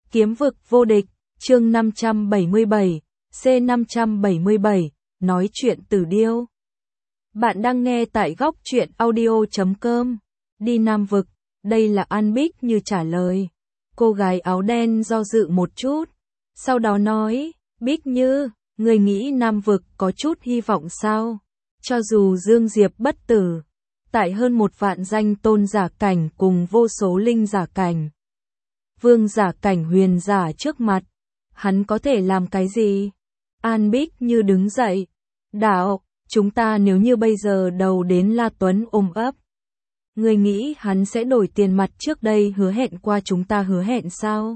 Kiếm vực vô địch, chương 577, C577, nói chuyện từ điêu. Bạn đang nghe tại góc truyện audio.com. Đi Nam vực, đây là An Bích Như trả lời. Cô gái áo đen do dự một chút, sau đó nói, Bích Như, người nghĩ Nam vực có chút hy vọng sao? Cho dù Dương Diệp bất tử, tại hơn 1 vạn danh tôn giả cảnh cùng vô số linh giả cảnh, vương giả cảnh huyền giả trước mặt, hắn có thể làm cái gì? An Bích Như đứng dậy, đạo, chúng ta nếu như bây giờ đầu đến La Tuấn ôm ấp, người nghĩ hắn sẽ đổi tiền mặt trước đây hứa hẹn qua chúng ta hứa hẹn sao?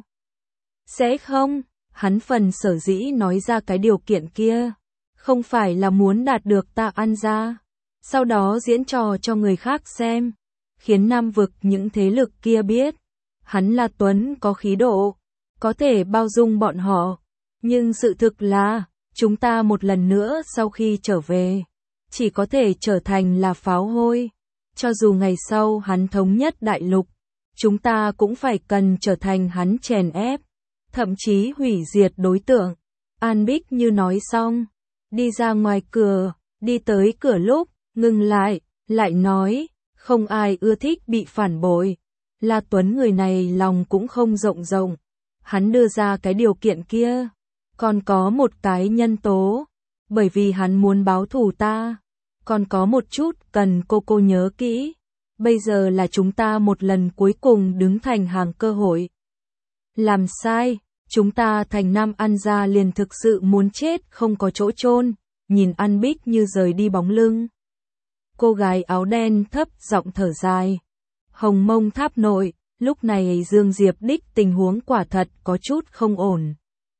Sẽ không, hắn phần sở dĩ nói ra cái điều kiện kia, không phải là muốn đạt được ta ăn ra, sau đó diễn trò cho người khác xem, khiến Nam vực những thế lực kia biết, hắn là Tuấn có khí độ, có thể bao dung bọn họ, nhưng sự thực là, chúng ta một lần nữa sau khi trở về, chỉ có thể trở thành là pháo hôi, cho dù ngày sau hắn thống nhất đại lục, chúng ta cũng phải cần trở thành hắn chèn ép, thậm chí hủy diệt đối tượng. An Bích Như nói xong, đi ra ngoài cửa, đi tới cửa lúc, ngừng lại nói, không ai ưa thích bị phản bội. La Tuấn người này lòng cũng không rộng, hắn đưa ra cái điều kiện kia, còn có một cái nhân tố, bởi vì hắn muốn báo thù ta, còn có một chút cần cô nhớ kỹ, bây giờ là chúng ta một lần cuối cùng đứng thành hàng cơ hội. Làm sai, chúng ta thành Nam An gia liền thực sự muốn chết không có chỗ chôn. Nhìn An Bích Như rời đi bóng lưng, cô gái áo đen thấp giọng thở dài. Hồng Mông Tháp nội, lúc này Dương Diệp đích tình huống quả thật có chút không ổn.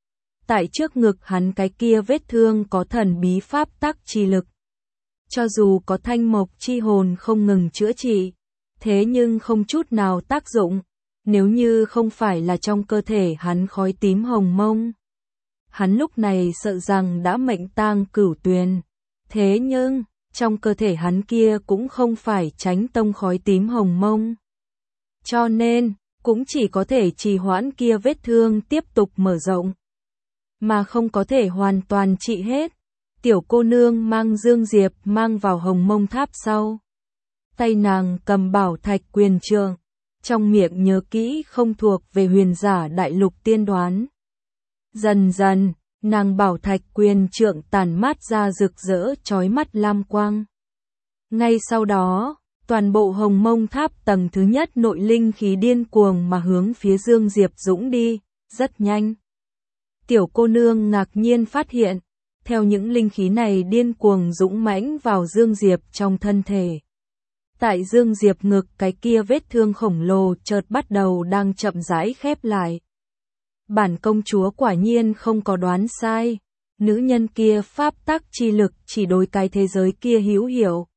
Tại trước ngực hắn cái kia vết thương có thần bí pháp tắc chi lực. Cho dù có thanh mộc chi hồn không ngừng chữa trị, thế nhưng không chút nào tác dụng, nếu như không phải là trong cơ thể hắn khói tím hồng mông. Hắn lúc này sợ rằng đã mệnh tang cửu tuyền, thế nhưng, trong cơ thể hắn kia cũng không phải tránh tông khói tím hồng mông. Cho nên, cũng chỉ có thể trì hoãn kia vết thương tiếp tục mở rộng, mà không có thể hoàn toàn trị hết. Tiểu cô nương mang Dương Diệp mang vào Hồng Mông Tháp sau. Tay nàng cầm bảo thạch quyền trượng, trong miệng nhớ kỹ không thuộc về huyền giả đại lục tiên đoán. Dần dần, nàng bảo thạch quyền trượng tản mát ra rực rỡ chói mắt lam quang. Ngay sau đó, toàn bộ Hồng Mông Tháp tầng thứ nhất nội linh khí điên cuồng mà hướng phía Dương Diệp dũng đi, rất nhanh. Tiểu cô nương ngạc nhiên phát hiện, theo những linh khí này điên cuồng dũng mãnh vào Dương Diệp trong thân thể. Tại Dương Diệp ngực cái kia vết thương khổng lồ chợt bắt đầu đang chậm rãi khép lại. Bản công chúa quả nhiên không có đoán sai, nữ nhân kia pháp tắc chi lực chỉ đối cái thế giới kia hữu hiệu.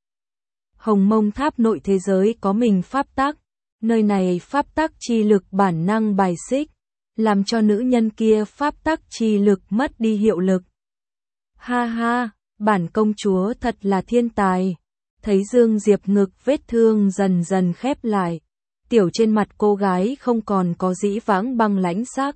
Hồng Mông Tháp nội thế giới có mình pháp tắc, nơi này pháp tắc chi lực bản năng bài xích, làm cho nữ nhân kia pháp tắc chi lực mất đi hiệu lực. Ha ha, bản công chúa thật là thiên tài. Thấy Dương Diệp ngực vết thương dần dần khép lại, tiểu trên mặt cô gái không còn có dĩ vãng băng lãnh sắc,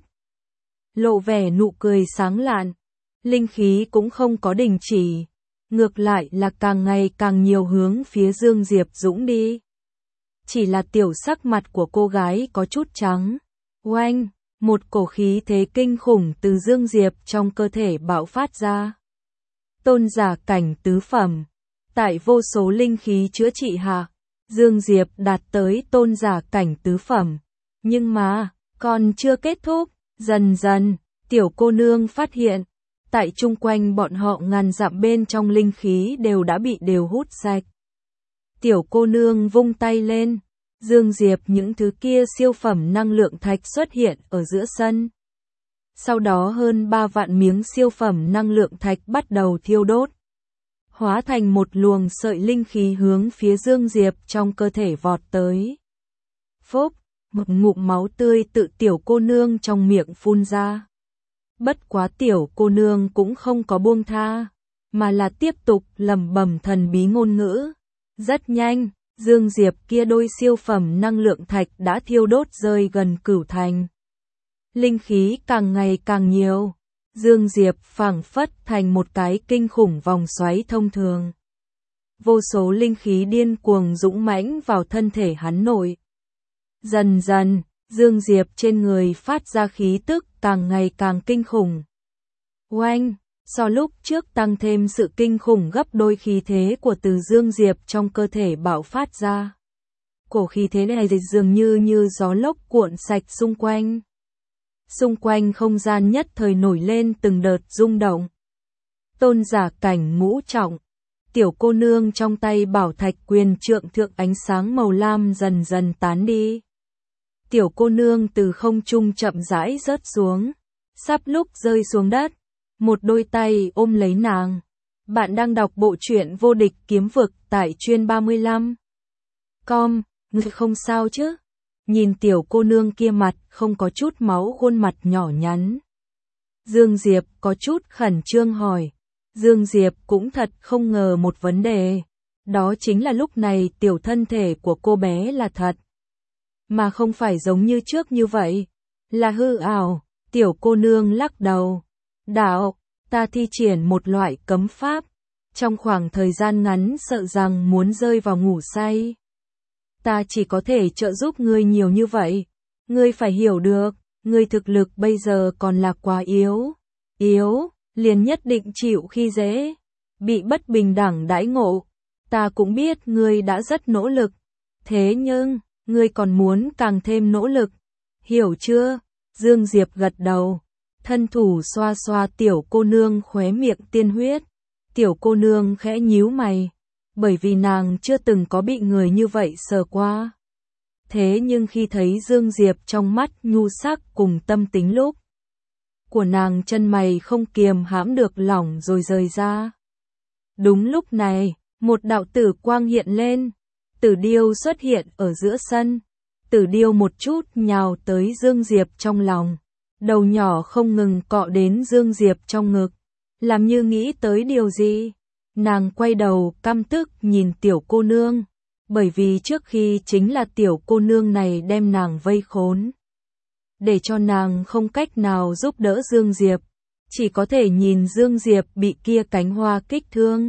lộ vẻ nụ cười sáng lạn, linh khí cũng không có đình chỉ, ngược lại là càng ngày càng nhiều hướng phía Dương Diệp dũng đi. Chỉ là tiểu sắc mặt của cô gái có chút trắng, oanh, một cổ khí thế kinh khủng từ Dương Diệp trong cơ thể bạo phát ra. Tôn giả cảnh tứ phẩm, tại vô số linh khí chữa trị hạ, Dương Diệp đạt tới tôn giả cảnh tứ phẩm, nhưng mà, còn chưa kết thúc, dần dần, tiểu cô nương phát hiện, tại chung quanh bọn họ ngàn dặm bên trong linh khí đều bị hút sạch. Tiểu cô nương vung tay lên, Dương Diệp những thứ kia siêu phẩm năng lượng thạch xuất hiện ở giữa sân. Sau đó hơn 3 vạn miếng siêu phẩm năng lượng thạch bắt đầu thiêu đốt, hóa thành một luồng sợi linh khí hướng phía Dương Diệp trong cơ thể vọt tới. Phốc, một ngụm máu tươi tự tiểu cô nương trong miệng phun ra. Bất quá tiểu cô nương cũng không có buông tha, mà là tiếp tục lẩm bẩm thần bí ngôn ngữ. Rất nhanh, Dương Diệp kia đôi siêu phẩm năng lượng thạch đã thiêu đốt rơi gần cửu thành. linh khí càng ngày càng nhiều. Dương Diệp phảng phất thành một cái kinh khủng vòng xoáy thông thường. Vô số linh khí điên cuồng dũng mãnh vào thân thể hắn nội. Dần dần, Dương Diệp trên người phát ra khí tức càng ngày càng kinh khủng. Oanh, so lúc trước tăng thêm sự kinh khủng gấp đôi khí thế của từ Dương Diệp trong cơ thể bạo phát ra. Cổ khí thế này dường như gió lốc cuộn sạch xung quanh. Xung quanh không gian nhất thời nổi lên từng đợt rung động. Tôn giả cảnh ngũ trọng. Tiểu cô nương trong tay bảo thạch quyền trượng thượng ánh sáng màu lam dần dần tán đi. Tiểu cô nương từ không trung chậm rãi rớt xuống. Sắp lúc rơi xuống đất. Một đôi tay ôm lấy nàng. Bạn đang đọc bộ truyện Vô Địch Kiếm Vực tại chuyên 35. Ngươi không sao chứ? Nhìn tiểu cô nương kia mặt không có chút máu, khuôn mặt nhỏ nhắn. Dương Diệp có chút khẩn trương hỏi. Dương Diệp cũng thật không ngờ một vấn đề. Đó chính là lúc này tiểu thân thể của cô bé là thật. Mà không phải giống như trước như vậy. Là hư ảo. Tiểu cô nương lắc đầu. Đạo, ta thi triển một loại cấm pháp. Trong khoảng thời gian ngắn sợ rằng muốn rơi vào ngủ say. Ta chỉ có thể trợ giúp ngươi nhiều như vậy. Ngươi phải hiểu được, ngươi thực lực bây giờ còn là quá yếu. Yếu, liền nhất định chịu khi dễ. Bị bất bình đẳng đãi ngộ. Ta cũng biết ngươi đã rất nỗ lực. Thế nhưng, ngươi còn muốn càng thêm nỗ lực. Hiểu chưa? Dương Diệp gật đầu. Thân thủ xoa xoa tiểu cô nương khóe miệng tiên huyết. Tiểu cô nương khẽ nhíu mày. Bởi vì nàng chưa từng có bị người như vậy sờ qua. Thế nhưng khi thấy Dương Diệp trong mắt nhu sắc cùng tâm tính lúc của nàng, chân mày không kiềm hãm được lỏng rồi rời ra. Đúng lúc này, một đạo tử quang hiện lên. Tử điêu xuất hiện ở giữa sân. Tử điêu một chút nhào tới Dương Diệp trong lòng. Đầu nhỏ không ngừng cọ đến Dương Diệp trong ngực. Làm như nghĩ tới điều gì. Nàng quay đầu căm tức nhìn tiểu cô nương. Bởi vì trước khi chính là tiểu cô nương này đem nàng vây khốn. Để cho nàng không cách nào giúp đỡ Dương Diệp. Chỉ có thể nhìn Dương Diệp bị kia cánh hoa kích thương.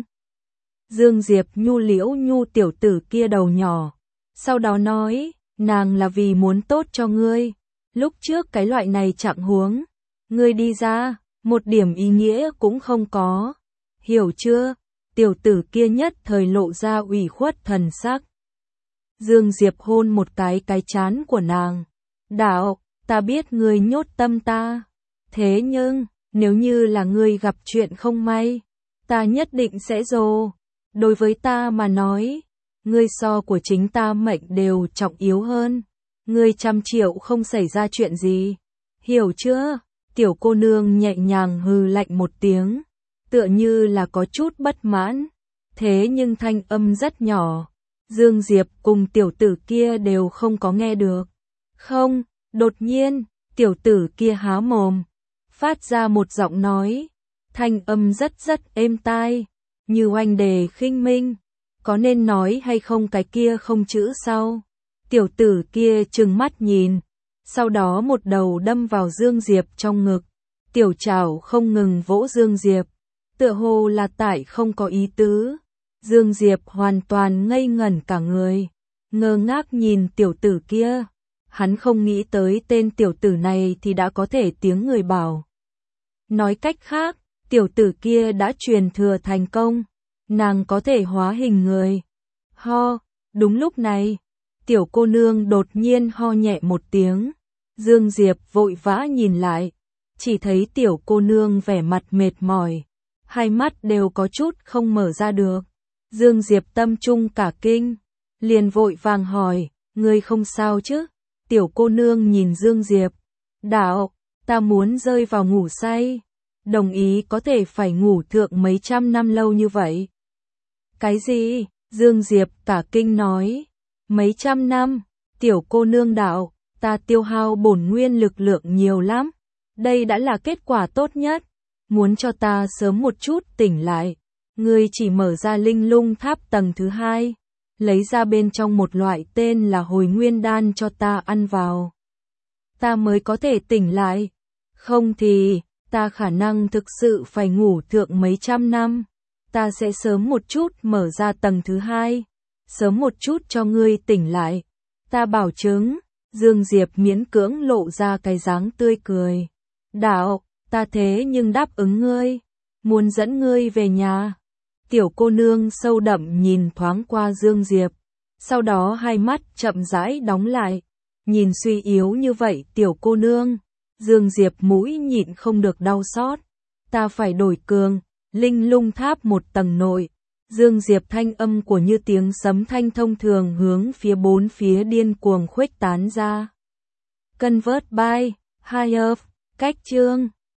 Dương Diệp nhu liễu nhu tiểu tử kia đầu nhỏ. Sau đó nói, nàng là vì muốn tốt cho ngươi. Lúc trước cái loại này trạng huống. Ngươi đi ra, một điểm ý nghĩa cũng không có. Hiểu chưa? Tiểu tử kia nhất thời lộ ra ủy khuất thần sắc. Dương Diệp hôn một cái trán của nàng. Đạo, ta biết ngươi nhốt tâm ta. Thế nhưng, nếu như là ngươi gặp chuyện không may, ta nhất định sẽ dồ. Đối với ta mà nói, ngươi so của chính ta mệnh đều trọng yếu hơn. Ngươi 100 triệu không xảy ra chuyện gì. Hiểu chưa? Tiểu cô nương nhẹ nhàng hừ lạnh một tiếng. Tựa như là có chút bất mãn. Thế nhưng thanh âm rất nhỏ. Dương Diệp cùng tiểu tử kia đều không có nghe được. Không, đột nhiên, tiểu tử kia há mồm. Phát ra một giọng nói. Thanh âm rất êm tai. Như oanh đề khinh minh. Có nên nói hay không cái kia không chữ sau. Tiểu tử kia trừng mắt nhìn. Sau đó một đầu đâm vào Dương Diệp trong ngực. Tiểu trảo không ngừng vỗ Dương Diệp. Tựa hồ là tại không có ý tứ. Dương Diệp hoàn toàn ngây ngẩn cả người. Ngơ ngác nhìn tiểu tử kia. Hắn không nghĩ tới tên tiểu tử này thì đã có thể tiếng người bảo. Nói cách khác, tiểu tử kia đã truyền thừa thành công. Nàng có thể hóa hình người. Ho, đúng lúc này, tiểu cô nương đột nhiên ho nhẹ một tiếng. Dương Diệp vội vã nhìn lại. Chỉ thấy tiểu cô nương vẻ mặt mệt mỏi. Hai mắt đều có chút không mở ra được. Dương Diệp tâm trung cả kinh. Liền vội vàng hỏi, ngươi không sao chứ? Tiểu cô nương nhìn Dương Diệp. Đạo, ta muốn rơi vào ngủ say. Đồng ý có thể phải ngủ thượng mấy trăm năm lâu như vậy. Cái gì? Dương Diệp cả kinh nói. Mấy trăm năm? Tiểu cô nương đạo, ta tiêu hao bổn nguyên lực lượng nhiều lắm. Đây đã là kết quả tốt nhất. Muốn cho ta sớm một chút tỉnh lại. Ngươi chỉ mở ra linh lung tháp tầng thứ 2. Lấy ra bên trong một loại tên là hồi nguyên đan cho ta ăn vào. ta mới có thể tỉnh lại. Không thì, ta khả năng thực sự phải ngủ thượng mấy trăm năm. Ta sẽ sớm một chút mở ra tầng thứ hai. Sớm một chút cho ngươi tỉnh lại. Ta bảo chứng. Dương Diệp miễn cưỡng lộ ra cái dáng tươi cười. Đạo, ta thế nhưng đáp ứng ngươi. Muốn dẫn ngươi về nhà. Tiểu cô nương sâu đậm nhìn thoáng qua Dương Diệp. Sau đó hai mắt chậm rãi đóng lại. Nhìn suy yếu như vậy tiểu cô nương. Dương Diệp mũi nhịn không được đau xót. Ta phải đổi cường. Linh lung tháp một tầng nội. Dương Diệp thanh âm của như tiếng sấm thanh thông thường hướng phía bốn phía điên cuồng khuếch tán ra. Convert by Higher. Cách chương